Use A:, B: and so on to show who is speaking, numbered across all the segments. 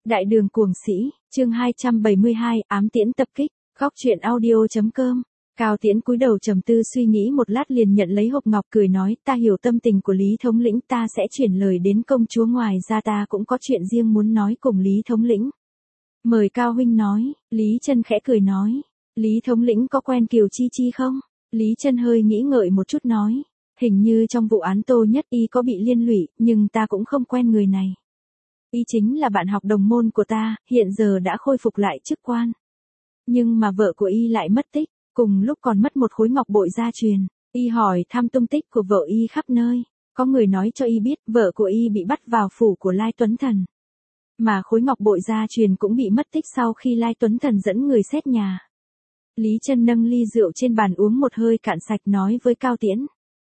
A: Đại đường cuồng sĩ, chương 272, ám tiễn tập kích, góc truyện audio.com. Cao Tiễn cúi đầu trầm tư suy nghĩ một lát liền nhận lấy hộp ngọc cười nói, ta hiểu tâm tình của Lý thống lĩnh, ta sẽ chuyển lời đến công chúa, ngoài ra ta cũng có chuyện riêng muốn nói cùng Lý thống lĩnh. Mời Cao huynh nói. Lý Chân khẽ cười nói, Lý thống lĩnh có quen Kiều Chi Chi không? Lý Chân hơi nghĩ ngợi một chút nói, hình như trong vụ án Tô Nhất Y có bị liên lụy, nhưng ta cũng không quen người này. Y chính là bạn học đồng môn của ta, hiện giờ đã khôi phục lại chức quan. Nhưng mà vợ của Y lại mất tích, cùng lúc còn mất một khối ngọc bội gia truyền. Y hỏi thăm tung tích của vợ Y khắp nơi, có người nói cho Y biết vợ của Y bị bắt vào phủ của Lai Tuấn Thần. Mà khối ngọc bội gia truyền cũng bị mất tích sau khi Lai Tuấn Thần dẫn người xét nhà. Lý Chân nâng ly rượu trên bàn uống một hơi cạn sạch nói với Cao Tiễn.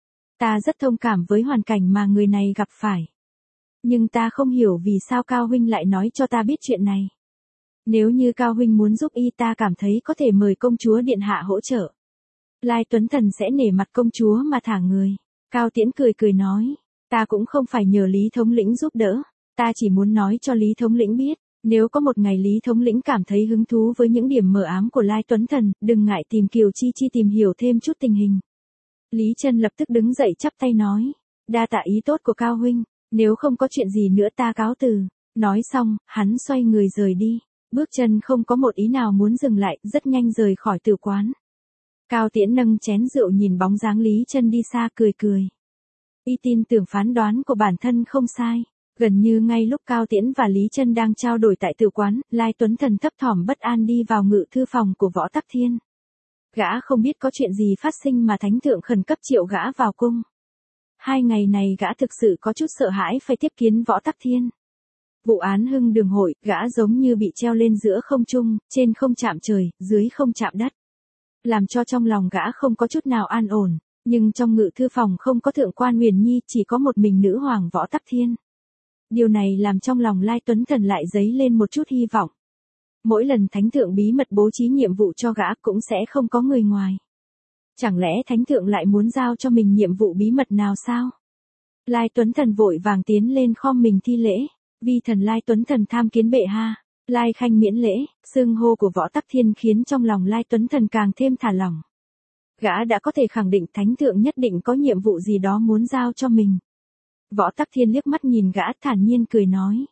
A: Ta rất thông cảm với hoàn cảnh mà người này gặp phải. Nhưng ta không hiểu vì sao Cao huynh lại nói cho ta biết chuyện này. Nếu như Cao huynh muốn giúp Y, ta cảm thấy có thể mời công chúa điện hạ hỗ trợ. Lai Tuấn Thần sẽ nể mặt công chúa mà thả người. Cao Tiễn cười cười nói, ta cũng không phải nhờ Lý thống lĩnh giúp đỡ, ta chỉ muốn nói cho Lý thống lĩnh biết, nếu có một ngày Lý thống lĩnh cảm thấy hứng thú với những điểm mờ ám của Lai Tuấn Thần, đừng ngại tìm Kiều Chi Chi tìm hiểu thêm chút tình hình. Lý Chân lập tức đứng dậy chắp tay nói, đa tạ ý tốt của Cao huynh, nếu không có chuyện gì nữa ta cáo từ. Nói xong, hắn xoay người rời đi, bước chân không có một ý nào muốn dừng lại, rất nhanh rời khỏi tử quán. Cao Tiễn nâng chén rượu nhìn bóng dáng Lý Chân đi xa cười cười. Y tin tưởng phán đoán của bản thân không sai. Gần như ngay lúc Cao Tiễn và Lý Chân đang trao đổi tại tử quán, Lai Tuấn Thần thấp thỏm bất an đi vào ngự thư phòng của Võ Tắc Thiên. Gã không biết có chuyện gì phát sinh mà thánh thượng khẩn cấp triệu gã vào cung. 2 ngày này gã thực sự có chút sợ hãi phải tiếp kiến Võ Tắc Thiên. Vụ án Hưng Đường Hội, gã giống như bị treo lên giữa không trung, trên không chạm trời, dưới không chạm đất. Làm cho trong lòng gã không có chút nào an ổn, nhưng trong ngự thư phòng không có thượng quan Huyền Nhi, chỉ có một mình nữ hoàng Võ Tắc Thiên. Điều này làm trong lòng Lai Tuấn Thần lại dấy lên một chút hy vọng. Mỗi lần thánh thượng bí mật bố trí nhiệm vụ cho gã cũng sẽ không có người ngoài. Chẳng lẽ thánh thượng lại muốn giao cho mình nhiệm vụ bí mật nào sao? Lai Tuấn Thần vội vàng tiến lên khom mình thi lễ. Vi thần Lai Tuấn Thần tham kiến bệ hạ. Lai khanh miễn lễ. Xưng hô của Võ Tắc Thiên khiến trong lòng Lai Tuấn Thần càng thêm thả lỏng. Gã đã có thể khẳng định thánh thượng nhất định có nhiệm vụ gì đó muốn giao cho mình. Võ Tắc Thiên liếc mắt nhìn gã thản nhiên cười nói.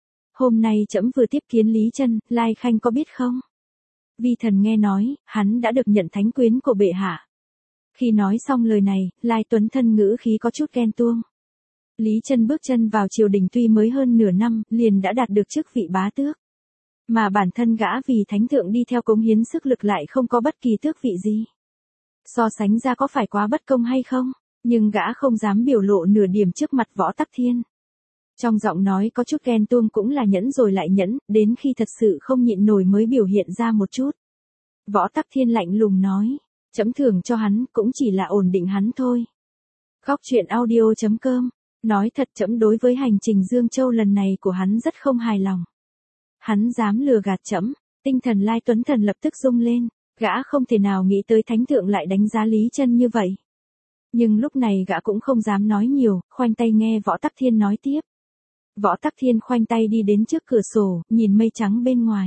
A: Hôm nay trẫm vừa tiếp kiến Lý Chân, Lai khanh có biết không? Vi thần nghe nói, hắn đã được nhận thánh quyến của bệ hạ. Khi nói xong lời này, Lai Tuấn Thân ngữ khí có chút ghen tuông. Lý Chân bước chân vào triều đình tuy mới hơn nửa năm, liền đã đạt được chức vị bá tước. Mà bản thân gã vì thánh thượng đi theo cống hiến sức lực lại không có bất kỳ tước vị gì. So sánh ra có phải quá bất công hay không? Nhưng gã không dám biểu lộ nửa điểm trước mặt Võ Tắc Thiên. Trong giọng nói có chút ghen tuông cũng là nhẫn rồi lại nhẫn, đến khi thật sự không nhịn nổi mới biểu hiện ra một chút. Võ Tắc Thiên lạnh lùng nói, trẫm thưởng cho hắn cũng chỉ là ổn định hắn thôi. Góc truyện audio.com. Nói thật trẫm đối với hành trình Dương Châu lần này của hắn rất không hài lòng. Hắn dám lừa gạt trẫm, tinh thần Lai Tuấn Thần lập tức rung lên, gã không thể nào nghĩ tới thánh thượng lại đánh giá Lý Chân như vậy. Nhưng lúc này gã cũng không dám nói nhiều, khoanh tay nghe Võ Tắc Thiên nói tiếp. Võ Tắc Thiên khoanh tay đi đến trước cửa sổ, nhìn mây trắng bên ngoài.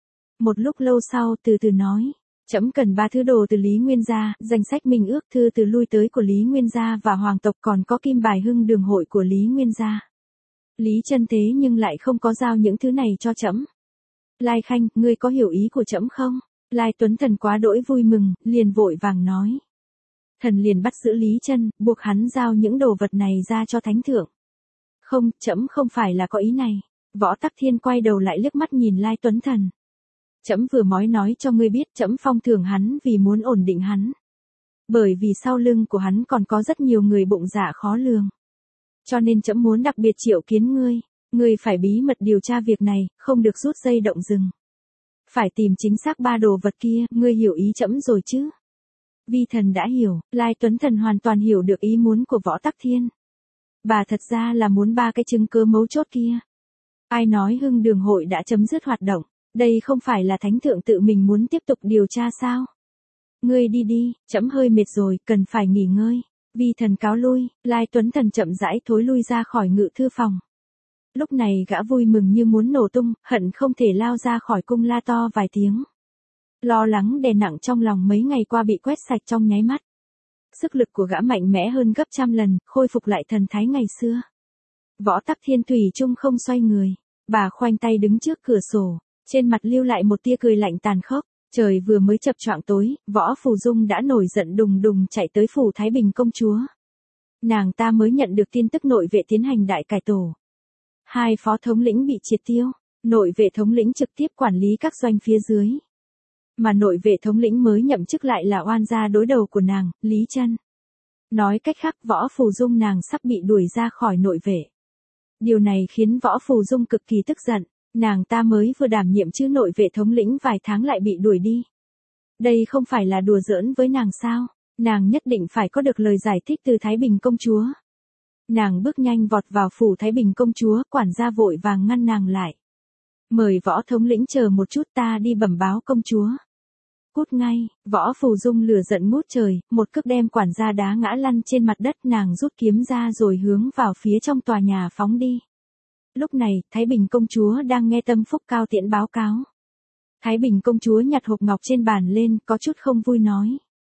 A: Một lúc lâu sau từ từ nói, trẫm cần 3 thứ đồ từ Lý Nguyên gia, danh sách minh ước thư từ lui tới của Lý Nguyên gia và hoàng tộc, còn có kim bài Hưng Đường Hội của Lý Nguyên gia. Lý Chân thế nhưng lại không có giao những thứ này cho trẫm. Lai khanh, ngươi có hiểu ý của trẫm không? Lai Tuấn Thần quá đỗi vui mừng, liền vội vàng nói. Thần liền bắt giữ Lý Chân, buộc hắn giao những đồ vật này ra cho thánh thượng. Không, trẫm không phải là có ý này. Võ Tắc Thiên quay đầu lại liếc mắt nhìn Lai Tuấn Thần. Trẫm vừa mới nói cho ngươi biết trẫm phong thưởng hắn vì muốn ổn định hắn. Bởi vì sau lưng của hắn còn có rất nhiều người bụng dạ khó lường. Cho nên trẫm muốn đặc biệt triệu kiến ngươi. Ngươi phải bí mật điều tra việc này, không được rút dây động rừng. Phải tìm chính xác 3 đồ vật kia, ngươi hiểu ý trẫm rồi chứ? Vi thần đã hiểu, Lai Tuấn Thần hoàn toàn hiểu được ý muốn của Võ Tắc Thiên. Bà thật ra là muốn 3 cái chứng cứ mấu chốt kia. Ai nói Hưng Đường Hội đã chấm dứt hoạt động, đây không phải là thánh thượng tự mình muốn tiếp tục điều tra sao? Ngươi đi đi, trẫm hơi mệt rồi, cần phải nghỉ ngơi. Vi thần cáo lui, Lai Tuấn Thần chậm rãi thối lui ra khỏi ngự thư phòng. Lúc này gã vui mừng như muốn nổ tung, hận không thể lao ra khỏi cung la to vài tiếng. Lo lắng đè nặng trong lòng mấy ngày qua bị quét sạch trong nháy mắt. Sức lực của gã mạnh mẽ hơn gấp trăm lần, khôi phục lại thần thái ngày xưa. Võ Tắc Thiên thủy chung không xoay người, bà khoanh tay đứng trước cửa sổ, trên mặt lưu lại một tia cười lạnh tàn khốc. Trời vừa mới chập choạng tối, Võ Phù Dung đã nổi giận đùng đùng chạy tới phủ Thái Bình công chúa. Nàng ta mới nhận được tin tức nội vệ tiến hành đại cải tổ. 2 phó thống lĩnh bị triệt tiêu, nội vệ thống lĩnh trực tiếp quản lý các doanh phía dưới. Mà nội vệ thống lĩnh mới nhậm chức lại là oan gia đối đầu của nàng, Lý Chân. Nói cách khác Võ Phù Dung nàng sắp bị đuổi ra khỏi nội vệ. Điều này khiến Võ Phù Dung cực kỳ tức giận, nàng ta mới vừa đảm nhiệm chức nội vệ thống lĩnh vài tháng lại bị đuổi đi. Đây không phải là đùa giỡn với nàng sao, nàng nhất định phải có được lời giải thích từ Thái Bình công chúa. Nàng bước nhanh vọt vào phủ Thái Bình công chúa, quản gia vội vàng ngăn nàng lại. Mời Võ thống lĩnh chờ một chút, ta đi bẩm báo công chúa. Cút ngay, Võ Phù Dung lửa giận ngút trời, một cước đem quản gia đá ngã lăn trên mặt đất, nàng rút kiếm ra rồi hướng vào phía trong tòa nhà phóng đi. Lúc này, Thái Bình công chúa đang nghe Tâm Phúc Cao Tiễn báo cáo. Thái Bình công chúa nhặt hộp ngọc trên bàn lên, có chút không vui nói.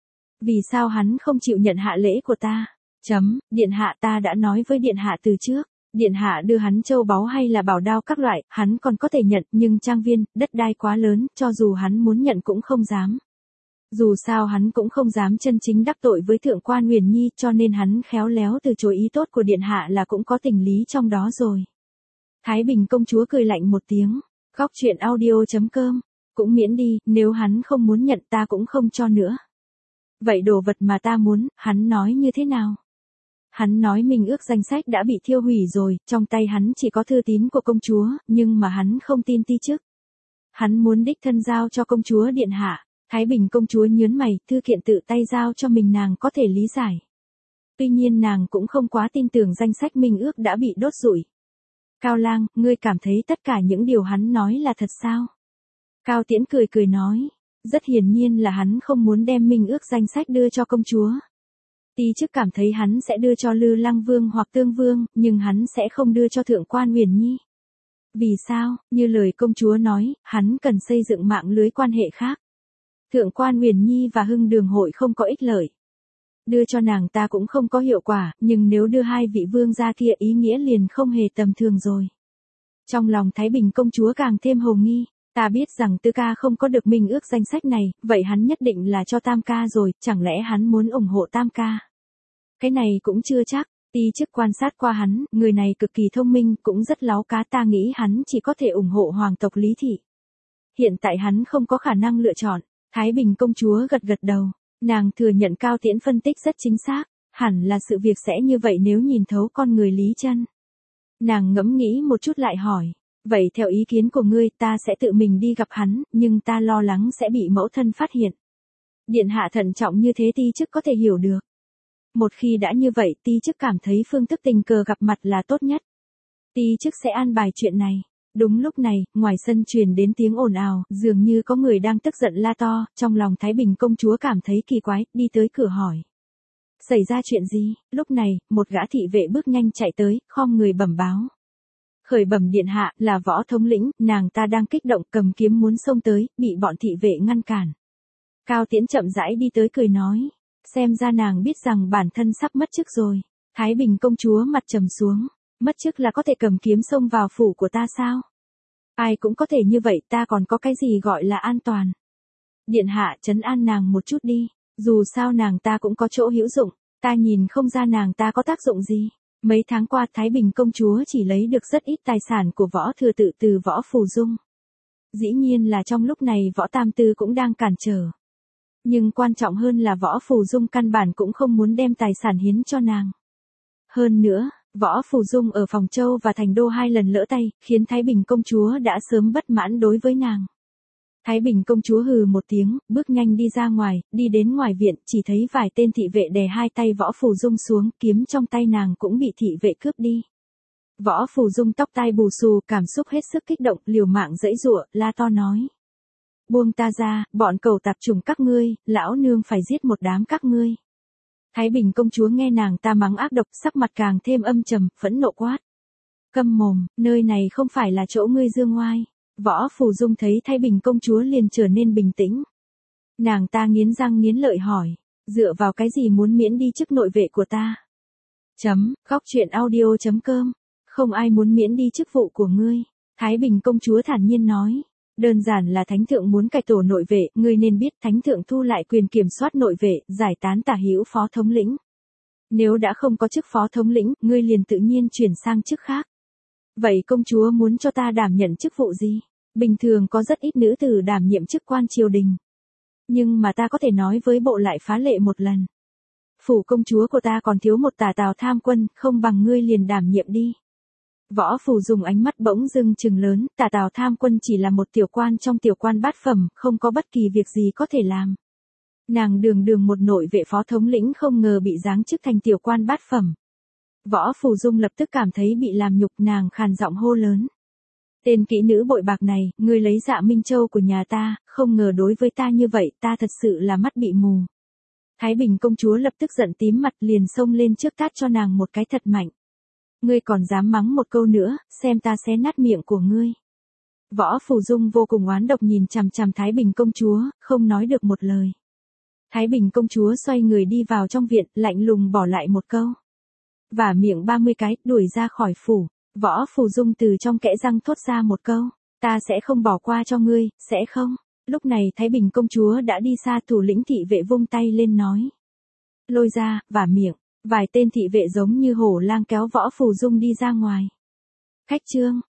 A: Vì sao hắn không chịu nhận hạ lễ của ta? Điện hạ, ta đã nói với điện hạ từ trước. Điện hạ đưa hắn châu báu hay là bảo đao các loại, hắn còn có thể nhận, nhưng trang viên, đất đai quá lớn, cho dù hắn muốn nhận cũng không dám. Dù sao hắn cũng không dám chân chính đắc tội với thượng quan Huyền Nhi, cho nên hắn khéo léo từ chối ý tốt của điện hạ là cũng có tình lý trong đó rồi. Thái Bình công chúa cười lạnh một tiếng, góc truyện audio.com, cũng miễn đi, nếu hắn không muốn nhận ta cũng không cho nữa. Vậy đồ vật mà ta muốn, hắn nói như thế nào? Hắn nói minh ước danh sách đã bị thiêu hủy rồi, trong tay hắn chỉ có thư tín của công chúa, nhưng mà hắn không tin ti chức. Hắn muốn đích thân giao cho công chúa điện hạ. Thái Bình công chúa nhớn mày, thư kiện tự tay giao cho mình nàng có thể lý giải. Tuy nhiên nàng cũng không quá tin tưởng danh sách minh ước đã bị đốt rụi. Cao Lang, ngươi cảm thấy tất cả những điều hắn nói là thật sao? Cao Tiễn cười cười nói, rất hiển nhiên là hắn không muốn đem minh ước danh sách đưa cho công chúa. Ti chức cảm thấy hắn sẽ đưa cho Lư Lăng Vương hoặc Tương Vương, nhưng hắn sẽ không đưa cho Thượng quan Huyền Nhi. Vì sao? Như lời công chúa nói, hắn cần xây dựng mạng lưới quan hệ khác. Thượng quan Huyền Nhi và Hưng Đường hội không có ích lợi. Đưa cho nàng ta cũng không có hiệu quả, nhưng nếu đưa 2 vị vương gia kia ý nghĩa liền không hề tầm thường rồi. Trong lòng Thái Bình công chúa càng thêm hồ nghi, ta biết rằng Tư ca không có được minh ước danh sách này, vậy hắn nhất định là cho Tam ca rồi, chẳng lẽ hắn muốn ủng hộ Tam ca? Cái này cũng chưa chắc, ti chức quan sát qua hắn, người này cực kỳ thông minh, cũng rất láo cá, ta nghĩ hắn chỉ có thể ủng hộ hoàng tộc Lý Thị. Hiện tại hắn không có khả năng lựa chọn. Thái Bình công chúa gật gật đầu, nàng thừa nhận Cao Tiễn phân tích rất chính xác, hẳn là sự việc sẽ như vậy nếu nhìn thấu con người Lý Chân. Nàng ngẫm nghĩ một chút lại hỏi, vậy theo ý kiến của ngươi ta sẽ tự mình đi gặp hắn, nhưng ta lo lắng sẽ bị mẫu thân phát hiện. Điện hạ thận trọng như thế ti chức có thể hiểu được. Một khi đã như vậy ti chức cảm thấy phương thức tình cờ gặp mặt là tốt nhất. Ti chức sẽ an bài chuyện này. Đúng lúc này, ngoài sân truyền đến tiếng ồn ào, dường như có người đang tức giận la to, trong lòng Thái Bình công chúa cảm thấy kỳ quái, đi tới cửa hỏi. Xảy ra chuyện gì? Lúc này, một gã thị vệ bước nhanh chạy tới, khom người bẩm báo. Khởi bẩm điện hạ, là Võ thống lĩnh, nàng ta đang kích động cầm kiếm muốn xông tới, bị bọn thị vệ ngăn cản. Cao Tiễn chậm rãi đi tới cười nói, xem ra nàng biết rằng bản thân sắp mất chức rồi. Thái Bình công chúa mặt trầm xuống. Mất chức là có thể cầm kiếm xông vào phủ của ta sao? Ai cũng có thể như vậy, ta còn có cái gì gọi là an toàn? Điện hạ trấn an nàng một chút đi, dù sao nàng ta cũng có chỗ hữu dụng, ta nhìn không ra nàng ta có tác dụng gì. Mấy tháng qua Thái Bình công chúa chỉ lấy được rất ít tài sản của Võ thừa tự từ Võ Phù Dung. Dĩ nhiên là trong lúc này Võ Tam Tư cũng đang cản trở. Nhưng quan trọng hơn là Võ Phù Dung căn bản cũng không muốn đem tài sản hiến cho nàng. Hơn nữa, Võ Phù Dung ở Phòng Châu và Thành Đô 2 lần lỡ tay, khiến Thái Bình công chúa đã sớm bất mãn đối với nàng. Thái Bình công chúa hừ một tiếng, bước nhanh đi ra ngoài, đi đến ngoài viện, chỉ thấy vài tên thị vệ đè 2 tay Võ Phù Dung xuống, kiếm trong tay nàng cũng bị thị vệ cướp đi. Võ Phù Dung tóc tai bù xù, cảm xúc hết sức kích động, liều mạng giãy giụa, la to nói. Buông ta ra, bọn cẩu tạp chủng các ngươi, lão nương phải giết một đám các ngươi. Thái Bình công chúa nghe nàng ta mắng ác độc, sắc mặt càng thêm âm trầm, phẫn nộ quát. Câm mồm, nơi này không phải là chỗ ngươi dương ngoai. Võ Phù Dung thấy Thái Bình công chúa liền trở nên bình tĩnh. Nàng ta nghiến răng nghiến lợi hỏi, dựa vào cái gì muốn miễn đi chức nội vệ của ta? Góc truyện audio.com. Không ai muốn miễn đi chức vụ của ngươi. Thái Bình công chúa thản nhiên nói. Đơn giản là thánh thượng muốn cải tổ nội vệ, ngươi nên biết thánh thượng thu lại quyền kiểm soát nội vệ, giải tán tả hữu phó thống lĩnh. Nếu đã không có chức phó thống lĩnh, ngươi liền tự nhiên chuyển sang chức khác. Vậy công chúa muốn cho ta đảm nhận chức vụ gì? Bình thường có rất ít nữ tử đảm nhiệm chức quan triều đình. Nhưng mà ta có thể nói với bộ lại phá lệ một lần. Phủ công chúa của ta còn thiếu một tả Tào tham quân, không bằng ngươi liền đảm nhiệm đi. Võ Phù dùng ánh mắt bỗng dưng trừng lớn, tả Tào tham quân chỉ là một tiểu quan trong tiểu quan bát phẩm, không có bất kỳ việc gì có thể làm. Nàng đường một nội vệ phó thống lĩnh không ngờ bị giáng chức thành tiểu quan bát phẩm. Võ Phù Dung lập tức cảm thấy bị làm nhục, nàng khàn giọng hô lớn. Tên kỹ nữ bội bạc này, ngươi lấy Dạ Minh Châu của nhà ta, không ngờ đối với ta như vậy, ta thật sự là mắt bị mù. Thái Bình công chúa lập tức giận tím mặt liền xông lên trước tát cho nàng một cái thật mạnh. Ngươi còn dám mắng một câu nữa, xem ta xé nát miệng của ngươi. Võ Phù Dung vô cùng oán độc nhìn chằm chằm Thái Bình công chúa, không nói được một lời. Thái Bình công chúa xoay người đi vào trong viện, lạnh lùng bỏ lại một câu. Vả miệng 30 cái, đuổi ra khỏi phủ. Võ Phù Dung từ trong kẽ răng thốt ra một câu. Ta sẽ không bỏ qua cho ngươi, sẽ không? Lúc này Thái Bình công chúa đã đi xa, thủ lĩnh thị vệ vung tay lên nói. Lôi ra, vả miệng. Vài tên thị vệ giống như hổ lang kéo Võ Phù Dung đi ra ngoài. Khách trương,